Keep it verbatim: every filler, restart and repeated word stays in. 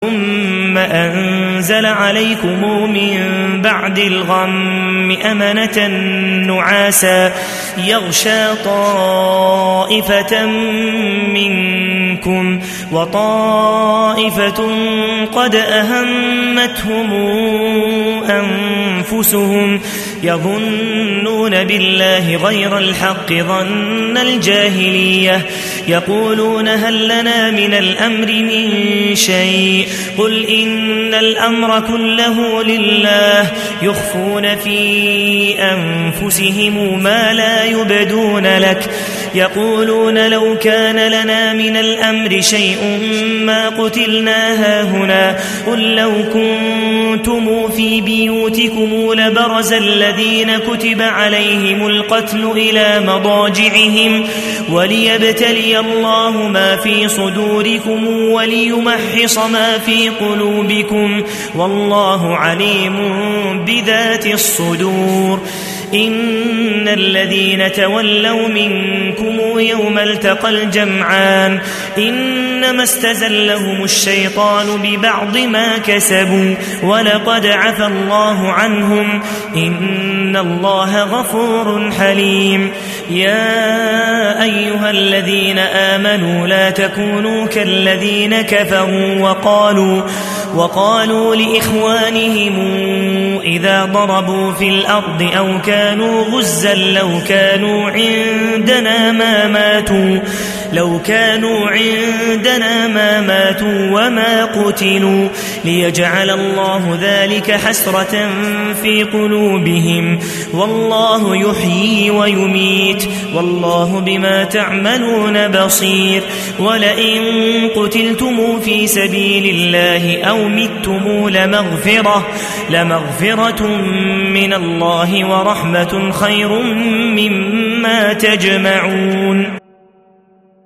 ثم أنزل عليكم من بعد الغم أمنة نعاسا يغشى طائفة منكم وطائفة قد أهمتهم أنفسهم يظنون بالله غير الحق ظن الجاهلية يقولون هل لنا من الأمر من شيء قل إن الأمر كله لله يخفون في أنفسهم ما لا يبدون لك يقولون لو كان لنا من الأمر شيء ما قتلنا هاهنا قل لو كنتم في بيوتكم لبرز الذين كتب عليهم القتل إلى مضاجعهم وليبتلي الله ما في صدوركم وليمحص ما في قلوبكم والله عليم بذات الصدور إن الذين تولوا منكم يوم التقى الجمعان إنما استزلهم الشيطان ببعض ما كسبوا ولقد عفى الله عنهم إن الله غفور حليم يا أيها الذين آمنوا لا تكونوا كالذين كفروا وقالوا وقالوا لإخوانهم إذا ضربوا في الأرض أو كانوا غزا لو كانوا عندنا ما ماتوا لو كانوا عندنا ما ماتوا وما قتلوا ليجعل الله ذلك حسرة في قلوبهم والله يحيي ويميت والله بما تعملون بصير ولئن قتلتم في سبيل الله أو متم لمغفرة لمغفرة من الله ورحمة خير مما تجمعون.